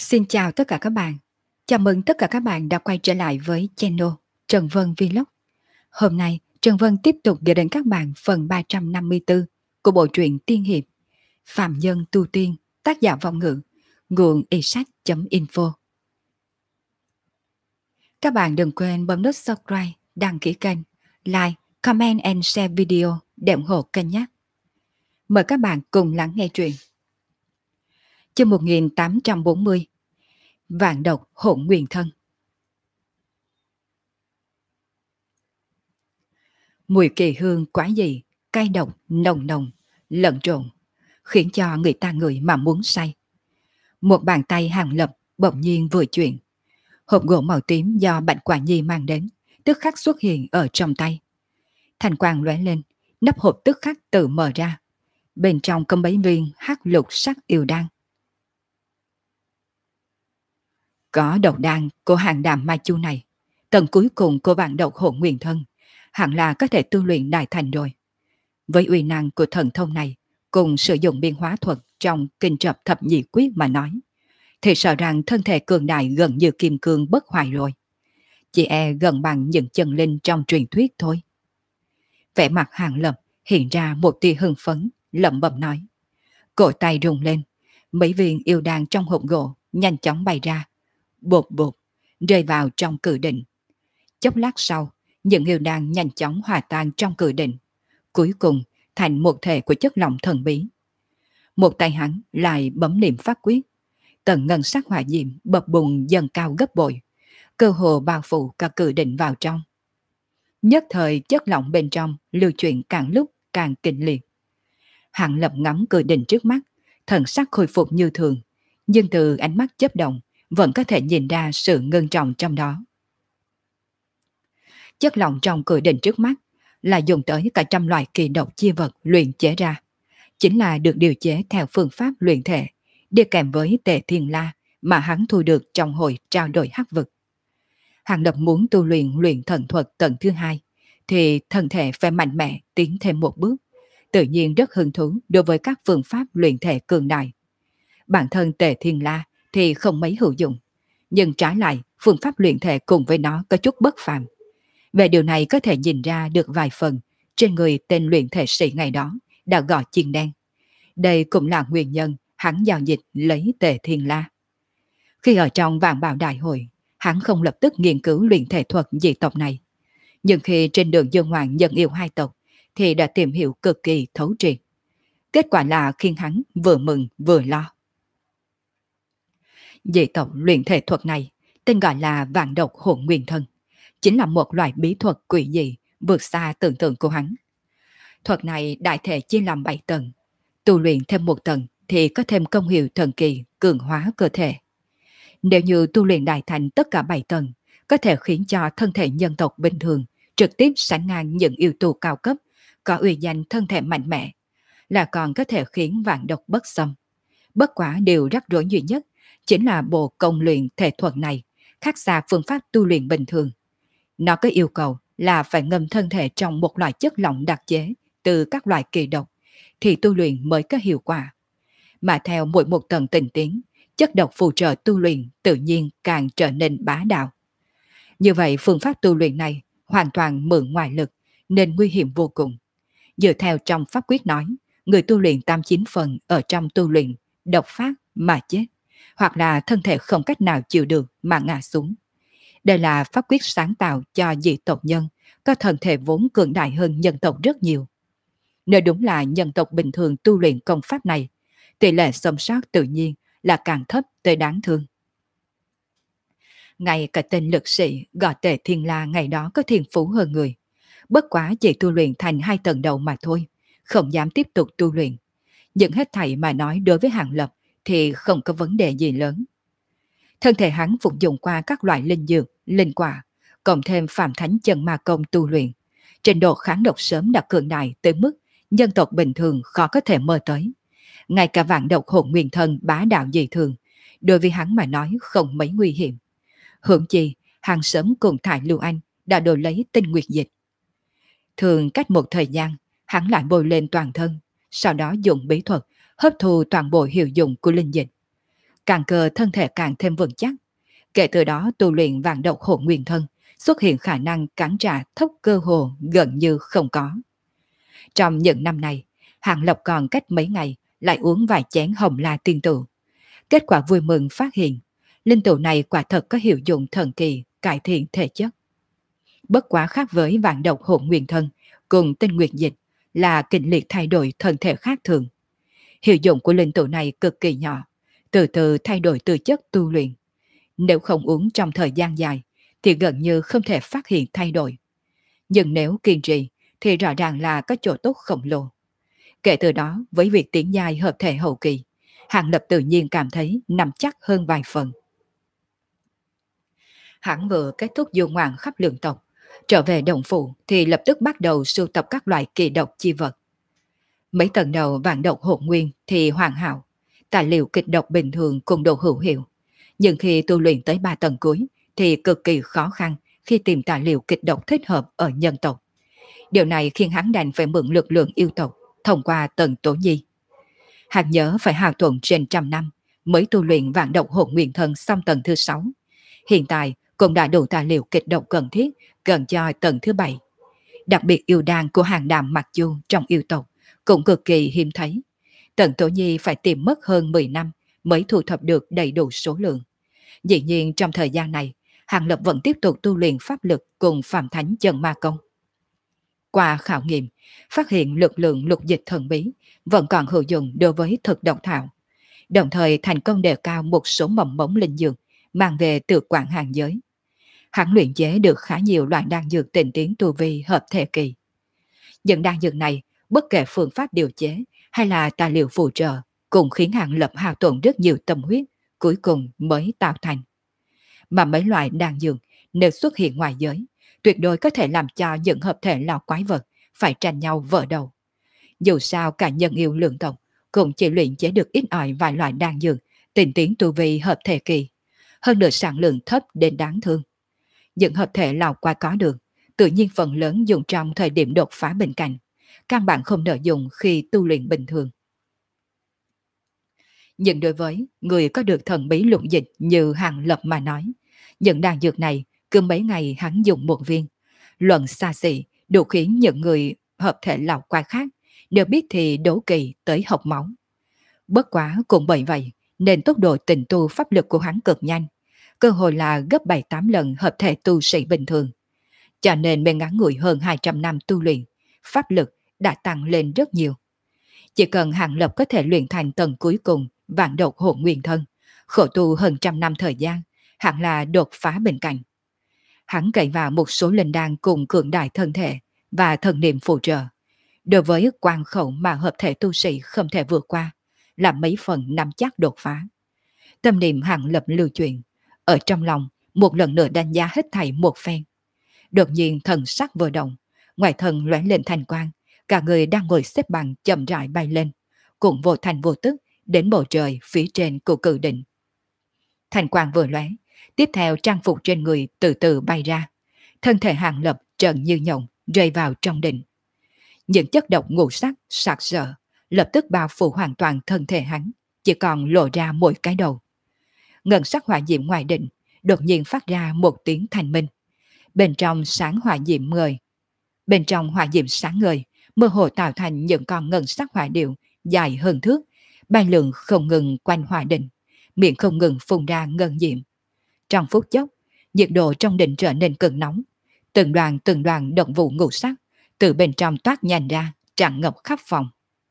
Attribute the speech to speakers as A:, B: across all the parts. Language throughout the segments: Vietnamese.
A: Xin chào tất cả các bạn. Chào mừng tất cả các bạn đã quay trở lại với channel Trần Vân Vlog. Hôm nay, Trần Vân tiếp tục gửi đến các bạn phần 354 của bộ truyện tiên hiệp Phạm Nhân Tu Tiên, tác giả vọng ngữ, nguồn iSac.info. Các bạn đừng quên bấm nút subscribe, đăng ký kênh, like, comment and share video để ủng hộ kênh nhé. Mời các bạn cùng lắng nghe truyện. Chương 1840 Vạn độc hỗn nguyên thân. Mùi kỳ hương quá dị, cay độc, nồng nồng, lẫn trộn, khiến cho người ta ngửi mà muốn say. Một bàn tay Hàng Lập bỗng nhiên vừa chuyển. Hộp gỗ màu tím do Bạch Quả Nhi mang đến, tức khắc xuất hiện ở trong tay. Thành quang lóe lên, nắp hộp tức khắc tự mở ra. Bên trong có mấy viên hắc lục sắc yêu đan. Có độc đan của hàng đàm ma chu này, tầng cuối cùng của vạn độc hỗn nguyên thân, hẳn là có thể tu luyện đại thành rồi. Với uy năng của thần thông này, cùng sử dụng biên hóa thuật trong kinh trập thập nhị quyết mà nói, thì sợ rằng thân thể cường đại gần như kim cương bất hoại rồi. Chỉ e gần bằng những chân linh trong truyền thuyết thôi. Vẻ mặt Hàng Lập hiện ra một tia hưng phấn, lẩm bẩm nói. Cổ tay rung lên, mấy viên yêu đan trong hộp gỗ nhanh chóng bay ra, bột bột, rơi vào trong cự định. Chốc lát sau, những yêu đan nhanh chóng hòa tan trong cự định, cuối cùng thành một thể của chất lỏng thần bí. Một tay hắn lại bấm niệm pháp quyết, tầng ngân sắc hỏa diệm bập bùng dần cao gấp bội, cơ hồ bao phủ cả cự định vào trong. Nhất thời chất lỏng bên trong lưu chuyển càng lúc càng kịch liệt. Hàng Lập ngắm cự định trước mắt, thần sắc khôi phục như thường, nhưng từ ánh mắt chớp động vẫn có thể nhìn ra sự ngưng trọng trong đó. Chất lỏng trong cự định trước mắt là dùng tới cả trăm loại kỳ độc chi vật luyện chế ra, chính là được điều chế theo phương pháp luyện thể, đi kèm với tề thiên la mà hắn thu được trong hồi trao đổi hắc vực. Hàng Lập muốn tu luyện thần thuật tầng thứ hai, thì thân thể phải mạnh mẽ tiến thêm một bước, tự nhiên rất hứng thú đối với các phương pháp luyện thể cường đại. Bản thân tề thiên la thì không mấy hữu dụng, nhưng trái lại phương pháp luyện thể cùng với nó có chút bất phàm. Về điều này có thể nhìn ra được vài phần trên người tên luyện thể sĩ ngày đó đã gọi chiên đen. Đây cũng là nguyên nhân hắn giao dịch lấy tề thiên la. Khi ở trong vạn bào đại hội, hắn không lập tức nghiên cứu luyện thể thuật dị tộc này. Nhưng khi trên đường Dương Hoàng nhận yêu hai tộc thì đã tìm hiểu cực kỳ thấu triệt. Kết quả là khiến hắn vừa mừng vừa lo. Dị tộc luyện thể thuật này tên gọi là vạn độc hỗn nguyên thân, chính là một loại bí thuật quỷ dị vượt xa tưởng tượng của hắn. Thuật này đại thể chia làm 7 tầng, tu luyện thêm một tầng thì có thêm công hiệu thần kỳ cường hóa cơ thể. Nếu như tu luyện đại thành tất cả 7 tầng, có thể khiến cho thân thể nhân tộc bình thường trực tiếp sánh ngang những yêu tù cao cấp, có uy danh thân thể mạnh mẽ, là còn có thể khiến vạn độc bất xâm. Bất quả điều rắc rối duy nhất chính là bộ công luyện thể thuật này khác xa phương pháp tu luyện bình thường. Nó có yêu cầu là phải ngâm thân thể trong một loại chất lỏng đặc chế từ các loại kỳ độc thì tu luyện mới có hiệu quả. Mà theo mỗi một tầng tinh tiến, chất độc phù trợ tu luyện tự nhiên càng trở nên bá đạo. Như vậy phương pháp tu luyện này hoàn toàn mượn ngoại lực nên nguy hiểm vô cùng. Dựa theo trong pháp quyết nói, người tu luyện 89 phần ở trong tu luyện độc phát mà chết, hoặc là thân thể không cách nào chịu được mà ngã xuống. Đây là pháp quyết sáng tạo cho dị tộc nhân có thân thể vốn cường đại hơn nhân tộc rất nhiều. Nếu đúng là nhân tộc bình thường tu luyện công pháp này, tỷ lệ sống sót tự nhiên là càng thấp tới đáng thương. Ngay cả tên lực sĩ gọi tề thiên la ngày đó có thiên phú hơn người. Bất quá chỉ tu luyện thành 2 tầng đầu mà thôi, không dám tiếp tục tu luyện. Nhưng hết thảy mà nói đối với Hàng Lập thì không có vấn đề gì lớn. Thân thể hắn phục dụng qua các loại linh dược, linh quả, cộng thêm phạm thánh chân ma công tu luyện. Trình độ kháng độc sớm đã cường đại tới mức nhân tộc bình thường khó có thể mơ tới. Ngay cả vạn độc hỗn nguyên thân bá đạo dị thường, đối với hắn mà nói không mấy nguy hiểm. Hưởng chi, hàng sớm cùng Thải Lưu Anh đã đổi lấy tinh nguyệt dịch. Thường cách một thời gian, hắn lại bôi lên toàn thân, sau đó dùng bí thuật hấp thu toàn bộ hiệu dụng của linh dịch. càng cơ thân thể càng thêm vững chắc. Kể từ đó tu luyện vạn độc hồn nguyên thân, xuất hiện khả năng cắn trả thốc cơ hồ gần như không có. Trong những năm này, Hàng Lập còn cách mấy ngày lại uống vài chén hồng la tiên tử. Kết quả vui mừng phát hiện, linh tụ này quả thật có hiệu dụng thần kỳ cải thiện thể chất. Bất quá khác với vạn độc hồn nguyên thân cùng tinh nguyệt dịch là kịch liệt thay đổi thân thể khác thường. Hiệu dụng của linh tụ này cực kỳ nhỏ, từ từ thay đổi tư chất tu luyện. Nếu không uống trong thời gian dài thì gần như không thể phát hiện thay đổi. Nhưng nếu kiên trì thì rõ ràng là có chỗ tốt khổng lồ. Kể từ đó, với việc tiến giai hợp thể hậu kỳ, Hàng Lập tự nhiên cảm thấy nắm chắc hơn vài phần. Hắn vừa kết thúc du ngoạn khắp lượng tộc, trở về đồng phủ thì lập tức bắt đầu sưu tập các loại kỳ độc chi vật. Mấy tầng đầu vạn độc hồn nguyên thì hoàn hảo, tài liệu kịch độc bình thường cũng độ hữu hiệu. Nhưng khi tu luyện tới 3 tầng cuối thì cực kỳ khó khăn khi tìm tài liệu kịch độc thích hợp ở nhân tộc. Điều này khiến hắn đành phải mượn lực lượng yêu tộc thông qua tầng Tố Nhi. Hắn nhớ phải hao tổn trên trăm năm mới tu luyện vạn độc hồn nguyên thân xong tầng thứ 6. Hiện tại cũng đã đủ tài liệu kịch độc cần thiết gần cho tầng thứ 7. Đặc biệt yêu đan của hàng đàm mặc dù trong yêu tộc cũng cực kỳ hiếm thấy. Tần Tố Nhi phải tìm mất hơn 10 năm mới thu thập được đầy đủ số lượng. Dĩ nhiên trong thời gian này, Hàng Lập vẫn tiếp tục tu luyện pháp lực cùng Phạm Thánh Chân Ma Công. Qua khảo nghiệm, phát hiện lực lượng lục dịch thần bí vẫn còn hữu dụng đối với thực độc thảo, đồng thời thành công đề cao một số mầm mống linh dược mang về từ quảng hàng giới. Hắn luyện chế được khá nhiều loại đan dược tinh tiến tu vi hợp thể kỳ. Những đan dược này, bất kể phương pháp điều chế hay là tài liệu phụ trợ, cũng khiến Hàng Lập hao tổn rất nhiều tâm huyết, cuối cùng mới tạo thành. Mà mấy loại đan dược nếu xuất hiện ngoài giới, tuyệt đối có thể làm cho những hợp thể lão quái vật phải tranh nhau vỡ đầu. Dù sao cả nhân yêu lượng tộc cũng chỉ luyện chế được ít ỏi vài loại đan dược tinh tiến tu vi hợp thể kỳ, hơn nữa sản lượng thấp đến đáng thương. Những hợp thể lão quái có được, tự nhiên phần lớn dùng trong thời điểm đột phá bên cạnh, căn bản không nợ dùng khi tu luyện bình thường. Nhưng đối với người có được thần bí lục dịch như Hàng Lập mà nói, những đan dược này cứ mấy ngày hắn dùng một viên, luận xa xỉ đủ khiến những người hợp thể lão quái khác đều biết thì đố kỵ tới học máu. Bất quá cũng bởi vậy nên tốc độ tịnh tu pháp lực của hắn cực nhanh, cơ hội là gấp 7-8 lần hợp thể tu sĩ bình thường. Cho nên bên ngắn ngủi hơn 200 năm tu luyện, pháp lực đã tăng lên rất nhiều. Chỉ cần Hàng Lập có thể luyện thành tầng cuối cùng vạn độc hồn nguyên thân, khổ tu hơn trăm năm thời gian, hẳn là đột phá bên cạnh. Hắn cậy vào một số linh đan cùng cường đại thân thể và thần niệm phụ trợ. Đối với quan khẩu mà hợp thể tu sĩ không thể vượt qua, là mấy phần nắm chắc đột phá. Tâm niệm Hàng Lập lưu chuyển, ở trong lòng một lần nữa đánh giá hết thảy một phen. Đột nhiên thần sắc vừa động, ngoài thân lóe lên thành quang, cả người đang ngồi xếp bằng chậm rãi bay lên, cũng vô thành vô tức đến bầu trời phía trên của cự đỉnh. Thành quang vừa lóe, tiếp theo trang phục trên người từ từ bay ra, thân thể Hàng Lập trần như nhộng rơi vào trong đỉnh. Những chất độc ngũ sắc sặc sỡ lập tức bao phủ hoàn toàn thân thể hắn, chỉ còn lộ ra mỗi cái đầu. Ngân sắc hỏa diệm ngoài đỉnh đột nhiên phát ra một tiếng thanh minh. Bên trong sáng hỏa diệm người, bên trong hỏa diệm sáng ngời, mơ hồ tạo thành những con ngân sắc hỏa điệu dài hơn thước, bay lượn không ngừng quanh hỏa đỉnh, miệng không ngừng phun ra ngân diệm. Trong phút chốc, nhiệt độ trong đỉnh trở nên cực nóng, từng đoàn động vụ ngũ sắc từ bên trong toát nhanh ra, tràn ngập khắp phòng.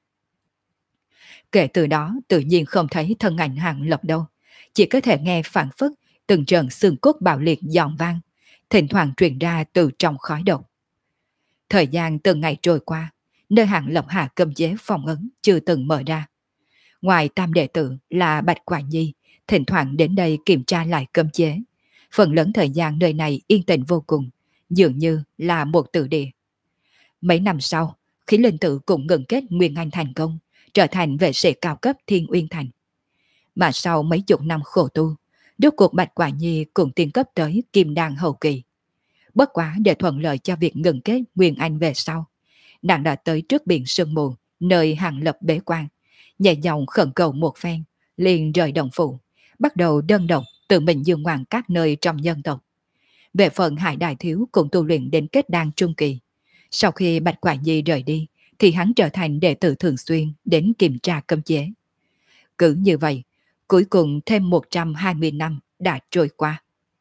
A: Kể từ đó tự nhiên không thấy thân ảnh Hàng Lập đâu, chỉ có thể nghe phản phất từng trận xương cốt bạo liệt giòn vang, thỉnh thoảng truyền ra từ trong khói độc. Thời gian từng ngày trôi qua, nơi Hàng Lập hạ cấm chế phòng ấn chưa từng mở ra. Ngoài tam đệ tử là Bạch Quả Nhi, thỉnh thoảng đến đây kiểm tra lại cấm chế. Phần lớn thời gian nơi này yên tĩnh vô cùng, dường như là một tử địa. Mấy năm sau, Khí Linh Tử cũng ngừng kết Nguyên Anh thành công, trở thành vệ sĩ cao cấp Thiên Uyên Thành. Mà sau mấy chục năm khổ tu, rốt cuộc Bạch Quả Nhi cũng tiến cấp tới Kim Đan hậu kỳ. Bất quá để thuận lợi cho việc ngừng kết Nguyên Anh về sau, nàng đã tới trước biển sương mù, nơi Hàng Lập bế quan, nhẹ giọng khẩn cầu một phen, liền rời động phủ, bắt đầu đơn độc tự mình dương ngoạn các nơi trong dân tộc. Về phần Hải Đại Thiếu cũng tu luyện đến kết đan trung kỳ. Sau khi Bạch Quả Nhi rời đi, thì hắn trở thành đệ tử thường xuyên đến kiểm tra cấm chế. Cứ như vậy, cuối cùng thêm 120 năm đã trôi qua.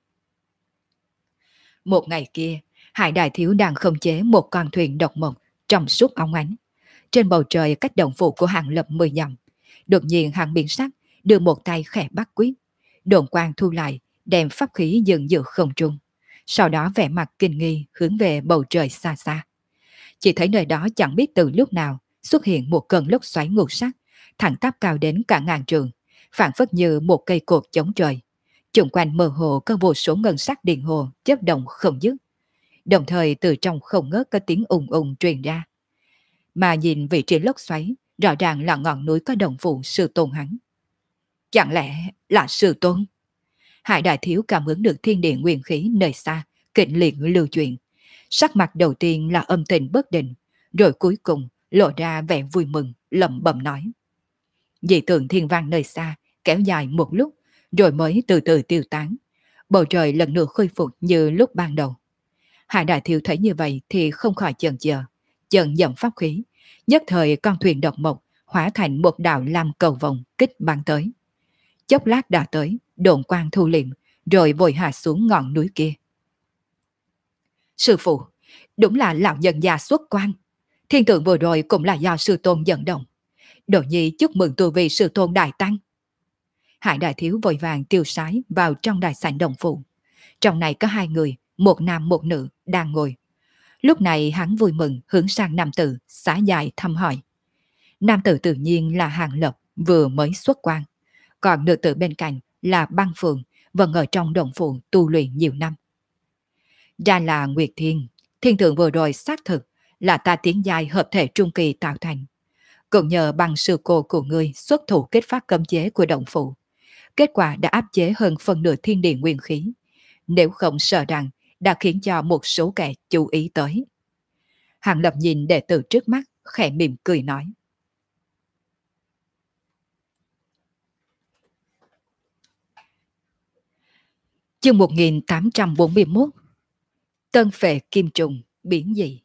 A: Một ngày kia, Hải Đại Thiếu đang khống chế một con thuyền độc mộc trong suốt óng ánh. Trên bầu trời cách động phủ của Hàng Lập 10 dặm, đột nhiên hắn biến sắc, đưa một tay khẽ bắt quyết. Đồn quang thu lại, đem pháp khí dừng giữa không trung. Sau đó vẻ mặt kinh nghi hướng về bầu trời xa xa. Chỉ thấy nơi đó chẳng biết từ lúc nào xuất hiện một cơn lốc xoáy ngũ sắc, thẳng tắp cao đến cả ngàn trường, phản phất như một cây cột chống trời. Xung quanh mơ hồ có vô số ngân sắc điện hồ chớp động không dứt. Đồng thời từ trong không ngớt có tiếng ùng ùng truyền ra. Mà nhìn vị trí lốc xoáy, rõ ràng là ngọn núi có đồng phụ sư tôn hắn. Chẳng lẽ là sư tôn? Hải Đại Thiếu cảm ứng được thiên địa nguyên khí nơi xa, kịch liệt lưu chuyển. Sắc mặt đầu tiên là âm tình bất định, rồi cuối cùng lộ ra vẻ vui mừng, lẩm bẩm nói. Dị tượng thiên vang nơi xa, kéo dài một lúc, rồi mới từ từ tiêu tán. Bầu trời lần nữa khôi phục như lúc ban đầu. Hải Đại Thiếu thấy như vậy thì không khỏi chần chờ, chần dậm pháp khí. Nhất thời con thuyền độc mộc hóa thành một đạo lam cầu vòng kích bắn tới. Chốc lát đã tới, đồn quang thu liệm, rồi vội hạ xuống ngọn núi kia. Sư phụ, đúng là lão nhân già xuất quan. Thiên tượng vừa rồi cũng là do sư tôn dẫn động. Đồ nhi chúc mừng tu vi sư tôn đại tăng. Hải Đại Thiếu vội vàng tiêu sái vào trong đại sảnh đồng phụ. Trong này có hai người, một nam một nữ, đang ngồi. Lúc này hắn vui mừng hướng sang nam tử, xá dài thăm hỏi. Nam tử tự nhiên là Hàng Lập, vừa mới xuất quan. Còn nữ tử bên cạnh là Băng Phượng, vẫn ở trong đồng phụ tu luyện nhiều năm. Ra là Nguyệt Thiên, thiên tượng vừa rồi xác thực là ta tiến giai hợp thể trung kỳ tạo thành. Cũng nhờ bằng sư cô của ngươi xuất thủ kết phát cấm chế của động phủ. Kết quả đã áp chế hơn phần nửa thiên địa nguyên khí. Nếu không sợ rằng đã khiến cho một số kẻ chú ý tới. Hàng Lập nhìn đệ tử trước mắt, khẽ mỉm cười nói. Chương 1841. Tân phệ kim trùng, biến dị.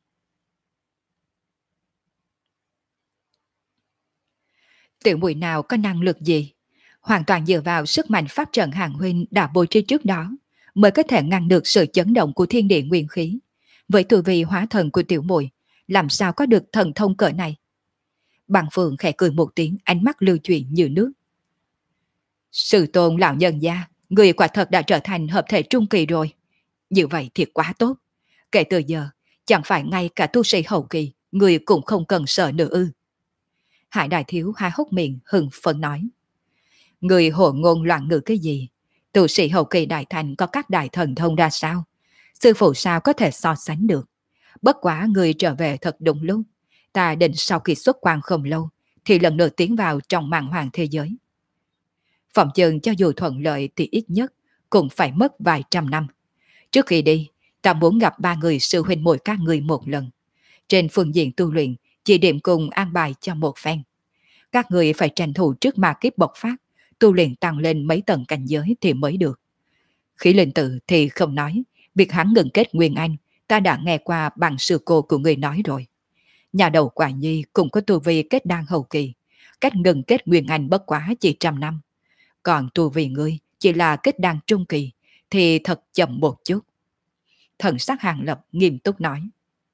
A: Tiểu muội nào có năng lực gì? Hoàn toàn dựa vào sức mạnh pháp trận Hàng huynh đã bố trí trước đó, mới có thể ngăn được sự chấn động của thiên địa nguyên khí. Với tu vi hóa thần của tiểu muội, làm sao có được thần thông cỡ này? Bằng Phượng khẽ cười một tiếng, ánh mắt lưu chuyển như nước. Sư tôn lão nhân gia, người quả thật đã trở thành hợp thể trung kỳ rồi. Như vậy thì quá tốt. Kể từ giờ, chẳng phải ngay cả tu sĩ hậu kỳ, người cũng không cần sợ nữa ư? Hải Đại Thiếu há hốc miệng hừng phấn nói. Người hồ ngôn loạn ngữ cái gì? Tu sĩ hậu kỳ đại thành có các đại thần thông ra sao? Sư phụ sao có thể so sánh được? Bất quá người trở về thật đúng lúc. Ta định sau khi xuất quan không lâu, thì lần nữa tiến vào trong màn hoàng thế giới. Phòng chừng cho dù thuận lợi thì ít nhất cũng phải mất vài trăm năm. Trước khi đi, ta muốn gặp ba người sư huynh muội các người một lần. Trên phương diện tu luyện, chỉ điểm cùng an bài cho một phen. Các người phải tranh thủ trước ma kiếp bộc phát, tu luyện tăng lên mấy tầng cảnh giới thì mới được. Khí linh tự thì không nói, việc hắn ngừng kết Nguyên Anh, ta đã nghe qua bằng sư cô của người nói rồi. Nhà đầu Quả Nhi cũng có tu vi kết đan hậu kỳ, cách ngừng kết Nguyên Anh bất quá chỉ 100 năm. Còn tu vi ngươi chỉ là kết đan trung kỳ, thì thật chậm một chút. Thần sắc Hàng Lập nghiêm túc nói.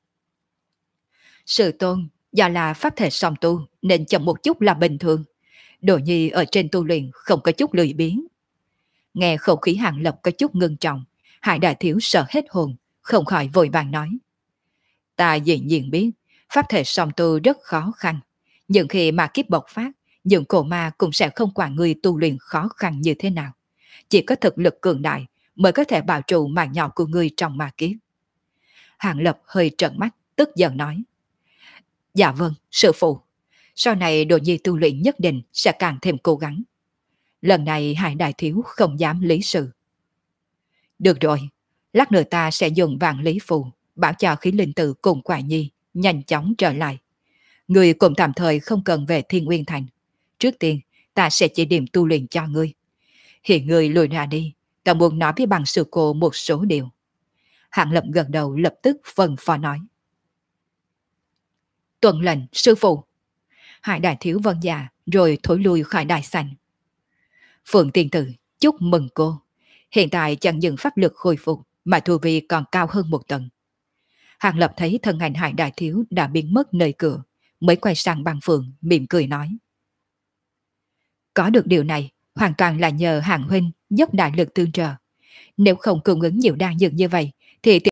A: Sư tôn, do là pháp thể song tu nên chậm một chút là bình thường. Đồ nhi ở trên tu luyện không có chút lười biếng. Nghe khẩu khí Hàng Lập có chút ngưng trọng, Hải Đại Thiếu sợ hết hồn, không khỏi vội vàng nói. Ta dĩ nhiên biết, pháp thể song tu rất khó khăn. Nhưng khi ma kiếp bộc phát, những cổ ma cũng sẽ không quản người tu luyện khó khăn như thế nào. Chỉ có thực lực cường đại mới có thể bảo trụ mạng nhỏ của ngươi trong ma kiếp. Hàng Lập hơi trợn mắt, tức giận nói. Dạ vâng, sư phụ. Sau này đồ nhi tu luyện nhất định sẽ càng thêm cố gắng. Lần này Hải Đại Thiếu không dám lý sự. Được rồi, lát nữa ta sẽ dùng vạn lý phù, bảo cho khí linh tử cùng Quả Nhi nhanh chóng trở lại. Người cũng tạm thời không cần về Thiên Nguyên Thành. Trước tiên, ta sẽ chỉ điểm tu luyện cho ngươi. Hiện người lùi ra đi, ta muốn nói với bằng sư cô một số điều. Hạng Lập gật đầu lập tức phân phó nói. Tuân lệnh sư phụ. Hải đại thiếu vân dạ rồi thối lui khỏi đại sảnh. Phượng tiên tử, chúc mừng cô. Hiện tại chẳng những pháp lực khôi phục mà tu vi còn cao hơn một tầng. Hàng Lập thấy thân ảnh Hải đại thiếu đã biến mất nơi cửa, mới quay sang Băng Phượng mỉm cười nói. Có được điều này hoàn toàn là nhờ Hàng huynh dốc đại lực tương trợ. Nếu không cung ứng nhiều đan dược như vậy thì